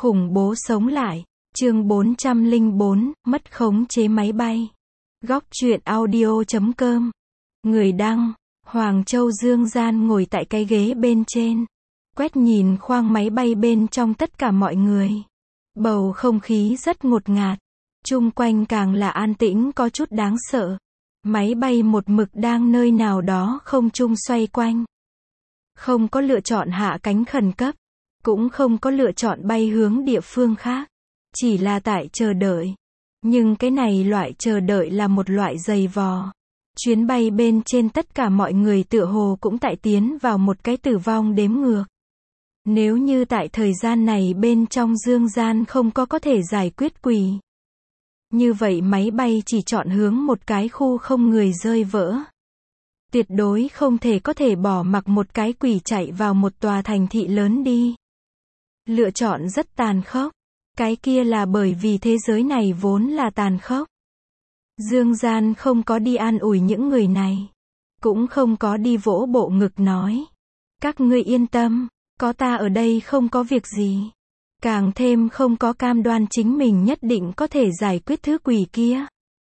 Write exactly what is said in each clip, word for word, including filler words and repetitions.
Khủng bố sống lại. Chương bốn trăm lẻ bốn, mất khống chế máy bay. Góc truyện audio chấm com. Người đăng, Hoàng Châu Dương Gian ngồi tại cái ghế bên trên. Quét nhìn khoang máy bay bên trong tất cả mọi người. Bầu không khí rất ngột ngạt. Chung quanh càng là an tĩnh có chút đáng sợ. Máy bay một mực đang nơi nào đó không trung xoay quanh. Không có lựa chọn hạ cánh khẩn cấp. Cũng không có lựa chọn bay hướng địa phương khác. Chỉ là tại chờ đợi. Nhưng cái này loại chờ đợi là một loại dày vò. Chuyến bay bên trên tất cả mọi người tựa hồ cũng tại tiến vào một cái tử vong đếm ngược. Nếu như tại thời gian này bên trong dương gian không có có thể giải quyết quỷ. Như vậy máy bay chỉ chọn hướng một cái khu không người rơi vỡ. Tuyệt đối không thể có thể bỏ mặc một cái quỷ chạy vào một tòa thành thị lớn đi. Lựa chọn rất tàn khốc. Cái kia là bởi vì thế giới này vốn là tàn khốc. Dương gian không có đi an ủi những người này. Cũng không có đi vỗ bộ ngực nói. Các ngươi yên tâm, có ta ở đây không có việc gì. Càng thêm không có cam đoan chính mình nhất định có thể giải quyết thứ quỷ kia.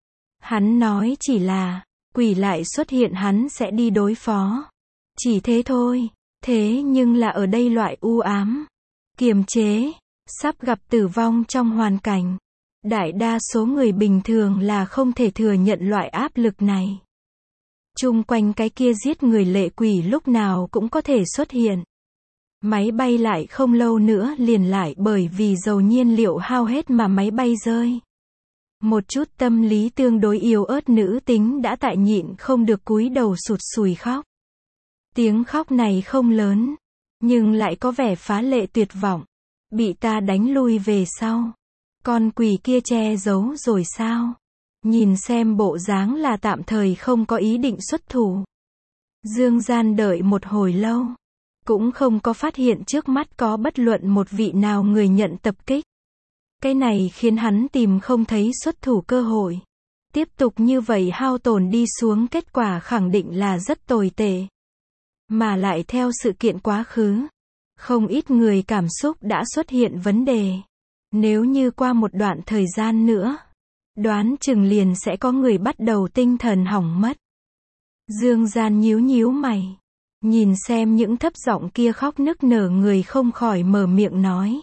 Hắn nói chỉ là, quỷ lại xuất hiện hắn sẽ đi đối phó. Chỉ thế thôi. Thế nhưng là ở đây loại u ám, kiềm chế, sắp gặp tử vong trong hoàn cảnh. Đại đa số người bình thường là không thể thừa nhận loại áp lực này. Chung quanh cái kia giết người lệ quỷ lúc nào cũng có thể xuất hiện. Máy bay lại không lâu nữa liền lại bởi vì dầu nhiên liệu hao hết mà máy bay rơi. Một chút tâm lý tương đối yếu ớt nữ tính đã tại nhịn không được cúi đầu sụt sùi khóc. Tiếng khóc này không lớn, nhưng lại có vẻ phá lệ tuyệt vọng. Bị ta đánh lui về sau. Con quỷ kia che giấu rồi sao? Nhìn xem bộ dáng là tạm thời không có ý định xuất thủ. Dương gian đợi một hồi lâu. Cũng không có phát hiện trước mắt có bất luận một vị nào người nhận tập kích. Cái này khiến hắn tìm không thấy xuất thủ cơ hội. Tiếp tục như vậy hao tổn đi xuống kết quả khẳng định là rất tồi tệ. Mà lại theo sự kiện quá khứ. Không ít người cảm xúc đã xuất hiện vấn đề. Nếu như qua một đoạn thời gian nữa, đoán chừng liền sẽ có người bắt đầu tinh thần hỏng mất. Dương gian nhíu nhíu mày. Nhìn xem những thấp giọng kia khóc nức nở người không khỏi mở miệng nói.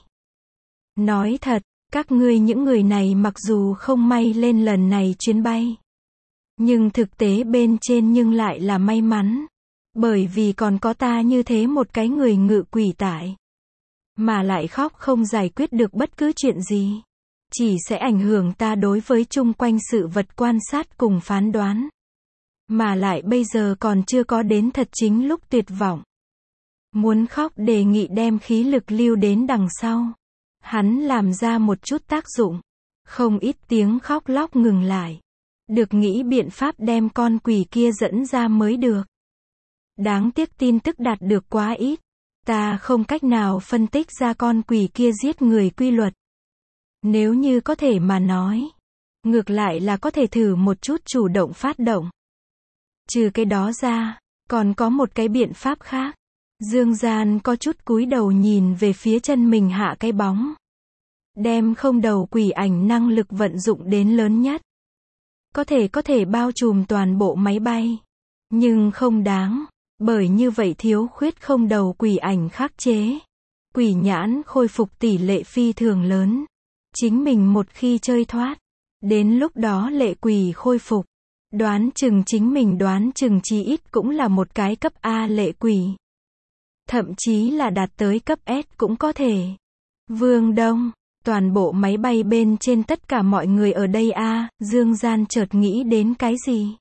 Nói thật, các ngươi những người này mặc dù không may lên lần này chuyến bay. Nhưng thực tế bên trên nhưng lại là may mắn. Bởi vì còn có ta như thế một cái người ngự quỷ tại. Mà lại khóc không giải quyết được bất cứ chuyện gì. Chỉ sẽ ảnh hưởng ta đối với chung quanh sự vật quan sát cùng phán đoán. Mà lại bây giờ còn chưa có đến thật chính lúc tuyệt vọng. Muốn khóc đề nghị đem khí lực lưu đến đằng sau. Hắn làm ra một chút tác dụng. Không ít tiếng khóc lóc ngừng lại. Được nghĩ biện pháp đem con quỷ kia dẫn ra mới được. Đáng tiếc tin tức đạt được quá ít. Ta không cách nào phân tích ra con quỷ kia giết người quy luật. Nếu như có thể mà nói. Ngược lại là có thể thử một chút chủ động phát động. Trừ cái đó ra, còn có một cái biện pháp khác. Dương gian có chút cúi đầu nhìn về phía chân mình hạ cái bóng. Đem không đầu quỷ ảnh năng lực vận dụng đến lớn nhất. Có thể có thể bao trùm toàn bộ máy bay. Nhưng không đáng. Bởi như vậy thiếu khuyết không đầu quỷ ảnh khắc chế. Quỷ nhãn khôi phục tỷ lệ phi thường lớn. Chính mình một khi chơi thoát. Đến lúc đó lệ quỷ khôi phục. Đoán chừng chính mình đoán chừng chí ít cũng là một cái cấp A lệ quỷ. Thậm chí là đạt tới cấp S cũng có thể. Vương Đông, toàn bộ máy bay bên trên tất cả mọi người ở đây a, Dương gian chợt nghĩ đến cái gì?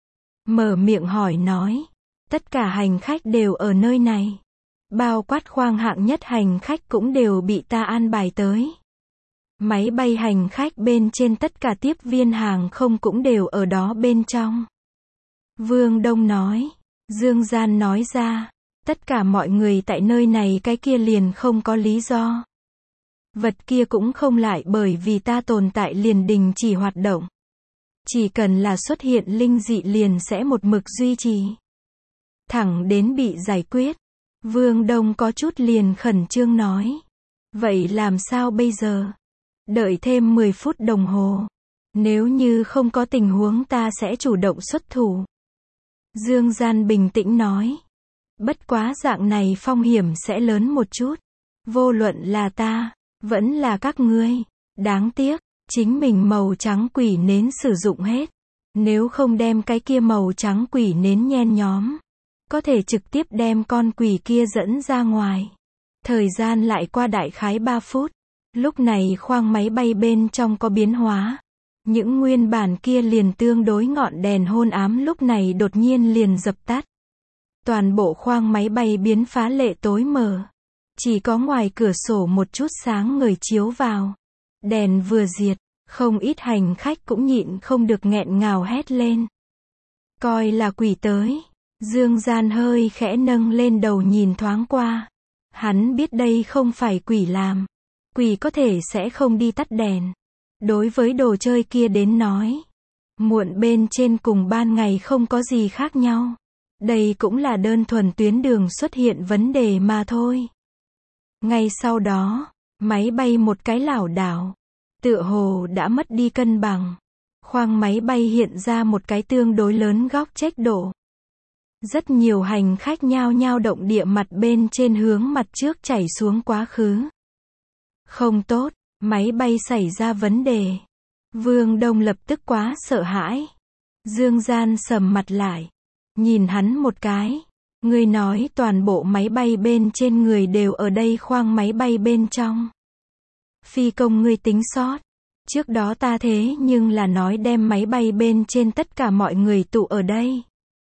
Mở miệng hỏi nói. Tất cả hành khách đều ở nơi này. Bao quát khoang hạng nhất hành khách cũng đều bị ta an bài tới. Máy bay hành khách bên trên tất cả tiếp viên hàng không cũng đều ở đó bên trong. Vương Đông nói. Dương gian nói ra. Tất cả mọi người tại nơi này cái kia liền không có lý do. Vật kia cũng không lại bởi vì ta tồn tại liền đình chỉ hoạt động. Chỉ cần là xuất hiện linh dị liền sẽ một mực duy trì. Thẳng đến bị giải quyết. Vương Đông có chút liền khẩn trương nói. Vậy làm sao bây giờ? Đợi thêm mười phút đồng hồ. Nếu như không có tình huống ta sẽ chủ động xuất thủ. Dương Gian bình tĩnh nói. Bất quá dạng này phong hiểm sẽ lớn một chút. Vô luận là ta, vẫn là các ngươi. Đáng tiếc, chính mình màu trắng quỷ nến sử dụng hết. Nếu không đem cái kia màu trắng quỷ nến nhen nhóm, có thể trực tiếp đem con quỷ kia dẫn ra ngoài. Thời gian lại qua đại khái ba phút. Lúc này khoang máy bay bên trong có biến hóa. Những nguyên bản kia liền tương đối ngọn đèn hôn ám lúc này đột nhiên liền dập tắt. Toàn bộ khoang máy bay biến phá lệ tối mờ. Chỉ có ngoài cửa sổ một chút sáng ngời chiếu vào. Đèn vừa diệt, không ít hành khách cũng nhịn không được nghẹn ngào hét lên. Coi là quỷ tới. Dương Gian hơi khẽ nâng lên đầu nhìn thoáng qua. Hắn biết đây không phải quỷ làm. Quỷ có thể sẽ không đi tắt đèn. Đối với đồ chơi kia đến nói, muộn bên trên cùng ban ngày không có gì khác nhau. Đây cũng là đơn thuần tuyến đường xuất hiện vấn đề mà thôi. Ngay sau đó, máy bay một cái lảo đảo, tựa hồ đã mất đi cân bằng. Khoang máy bay hiện ra một cái tương đối lớn góc chếch độ. Rất nhiều hành khách nhao nhao động địa mặt bên trên hướng mặt trước chảy xuống quá khứ. Không tốt, máy bay xảy ra vấn đề. Vương Đông lập tức quá sợ hãi. Dương Gian sầm mặt lại. Nhìn hắn một cái. Ngươi nói toàn bộ máy bay bên trên người đều ở đây khoang máy bay bên trong. Phi công ngươi tính sót. Trước đó ta thế nhưng là nói đem máy bay bên trên tất cả mọi người tụ ở đây.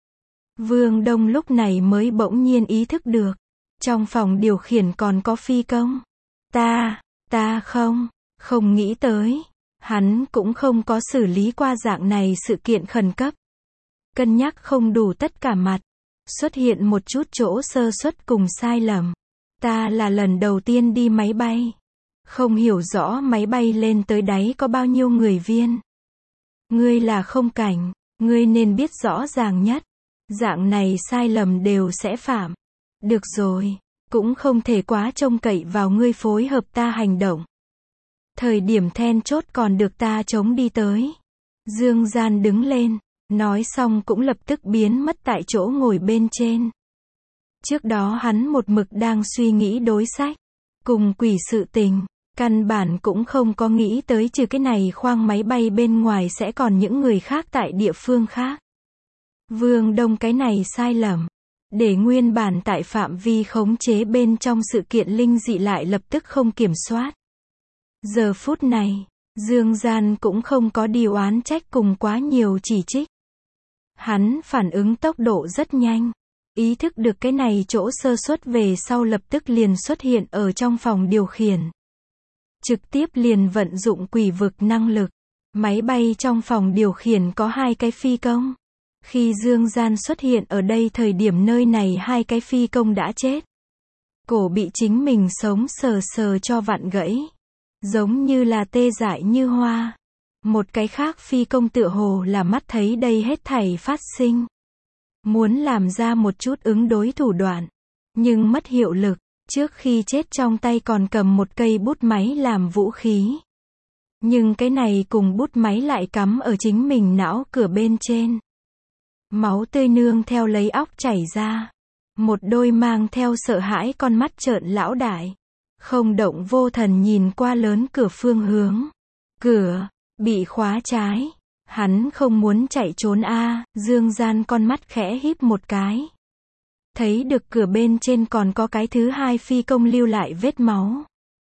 Vương Đông lúc này mới bỗng nhiên ý thức được. Trong phòng điều khiển còn có phi công. Ta, ta không, không nghĩ tới. Hắn cũng không có xử lý qua dạng này sự kiện khẩn cấp. Cân nhắc không đủ tất cả mặt. Xuất hiện một chút chỗ sơ suất cùng sai lầm. Ta là lần đầu tiên đi máy bay. Không hiểu rõ máy bay lên tới đáy có bao nhiêu người viên. Ngươi là không cảnh, ngươi nên biết rõ ràng nhất. Dạng này sai lầm đều sẽ phạm. Được rồi, cũng không thể quá trông cậy vào ngươi phối hợp ta hành động. Thời điểm then chốt còn được ta chống đi tới. Dương Gian đứng lên, nói xong cũng lập tức biến mất tại chỗ ngồi bên trên. Trước đó hắn một mực đang suy nghĩ đối sách, cùng quỷ sự tình, căn bản cũng không có nghĩ tới trừ cái này khoang máy bay bên ngoài sẽ còn những người khác tại địa phương khác. Vương Đông cái này sai lầm, để nguyên bản tại phạm vi khống chế bên trong sự kiện linh dị lại lập tức không kiểm soát. Giờ phút này, Dương Gian cũng không có điều oán trách cùng quá nhiều chỉ trích. Hắn phản ứng tốc độ rất nhanh, ý thức được cái này chỗ sơ suất về sau lập tức liền xuất hiện ở trong phòng điều khiển. Trực tiếp liền vận dụng quỷ vực năng lực. Máy bay trong phòng điều khiển có hai cái phi công. Khi Dương Gian xuất hiện ở đây thời điểm nơi này hai cái phi công đã chết. Cổ bị chính mình sống sờ sờ cho vặn gãy. Giống như là tê dại như hoa. Một cái khác phi công tựa hồ là mắt thấy đây hết thảy phát sinh. Muốn làm ra một chút ứng đối thủ đoạn. Nhưng mất hiệu lực. Trước khi chết trong tay còn cầm một cây bút máy làm vũ khí. Nhưng cái này cùng bút máy lại cắm ở chính mình não cửa bên trên. Máu tươi nương theo lấy óc chảy ra. Một đôi mang theo sợ hãi con mắt trợn lão đại. Không động vô thần nhìn qua lớn cửa phương hướng. Cửa, bị khóa trái. Hắn không muốn chạy trốn a. Dương Gian con mắt khẽ híp một cái. Thấy được cửa bên trên còn có cái thứ hai phi công lưu lại vết máu.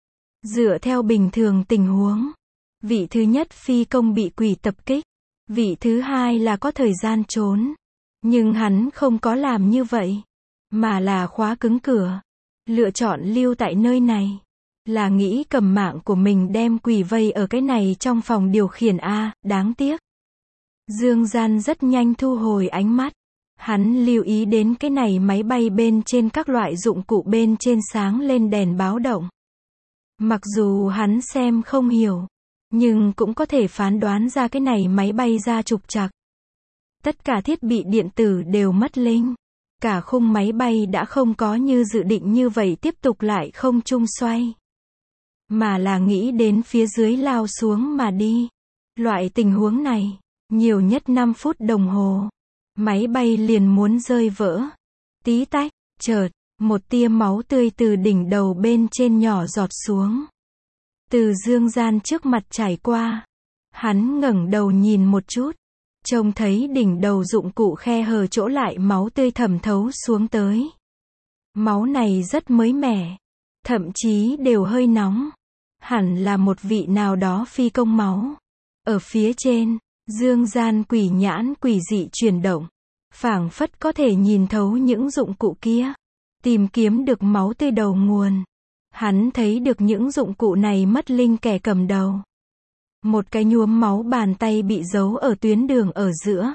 Dựa theo bình thường tình huống. Vị thứ nhất phi công bị quỷ tập kích. Vị thứ hai là có thời gian trốn. Nhưng hắn không có làm như vậy. Mà là khóa cứng cửa. Lựa chọn lưu tại nơi này. Là nghĩ cầm mạng của mình đem quỷ vây ở cái này trong phòng điều khiển a. Đáng tiếc. Dương Gian rất nhanh thu hồi ánh mắt. Hắn lưu ý đến cái này máy bay bên trên các loại dụng cụ bên trên sáng lên đèn báo động. Mặc dù hắn xem không hiểu. Nhưng cũng có thể phán đoán ra cái này máy bay ra trục trặc. Tất cả thiết bị điện tử đều mất linh. Cả khung máy bay đã không có như dự định như vậy tiếp tục lại không trung xoay. mà là nghĩ đến phía dưới lao xuống mà đi. Loại tình huống này, nhiều nhất năm phút đồng hồ, máy bay liền muốn rơi vỡ. Tí tách, chợt, một tia máu tươi từ đỉnh đầu bên trên nhỏ giọt xuống. Từ Dương Gian trước mặt trải qua. Hắn ngẩng đầu nhìn một chút, trông thấy đỉnh đầu dụng cụ khe hở chỗ lại máu tươi thẩm thấu xuống tới. Máu này rất mới mẻ, thậm chí đều hơi nóng. Hẳn là một vị nào đó phi công máu. Ở phía trên, Dương Gian quỷ nhãn quỷ dị chuyển động, phảng phất có thể nhìn thấu những dụng cụ kia, tìm kiếm được máu tươi đầu nguồn. Hắn thấy được những dụng cụ này mất linh kẻ cầm đầu. Một cái nhuốm máu bàn tay bị giấu ở tuyến đường ở giữa.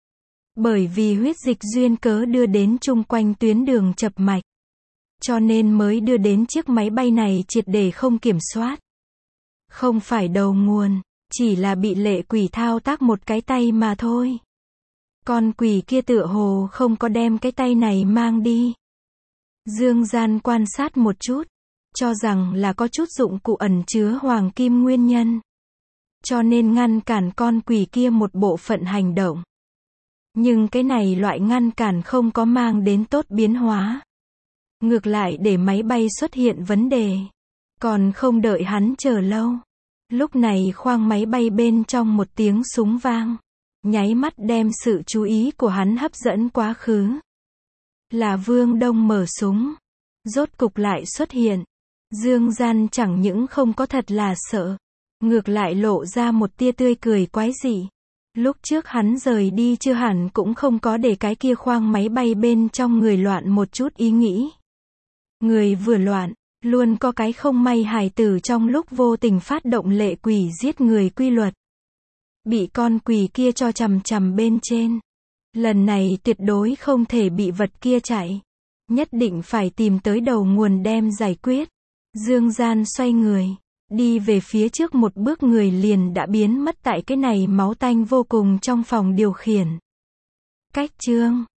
Bởi vì huyết dịch duyên cớ đưa đến chung quanh tuyến đường chập mạch, cho nên mới đưa đến chiếc máy bay này triệt để không kiểm soát. Không phải đầu nguồn, chỉ là bị lệ quỷ thao tác một cái tay mà thôi. Con quỷ kia tựa hồ không có đem cái tay này mang đi. Dương Gian quan sát một chút, cho rằng là có chút dụng cụ ẩn chứa hoàng kim nguyên nhân, cho nên ngăn cản con quỷ kia một bộ phận hành động. Nhưng cái này loại ngăn cản không có mang đến tốt biến hóa. Ngược lại để máy bay xuất hiện vấn đề. Còn không đợi hắn chờ lâu. Lúc này khoang máy bay bên trong một tiếng súng vang. Nháy mắt đem sự chú ý của hắn hấp dẫn quá khứ. Là Vương Đông mở súng. Rốt cục lại xuất hiện. Dương Gian chẳng những không có thật là sợ. Ngược lại lộ ra một tia tươi cười quái dị. Lúc trước hắn rời đi chưa hẳn cũng không có để cái kia khoang máy bay bên trong người loạn một chút ý nghĩ. Người vừa loạn, luôn có cái không may hài tử trong lúc vô tình phát động lệ quỷ giết người quy luật. Bị con quỷ kia cho chằm chằm bên trên. Lần này tuyệt đối không thể bị vật kia chạy. Nhất định phải tìm tới đầu nguồn đem giải quyết. Dương Gian xoay người, đi về phía trước một bước người liền đã biến mất tại cái này máu tanh vô cùng trong phòng điều khiển. Cách chương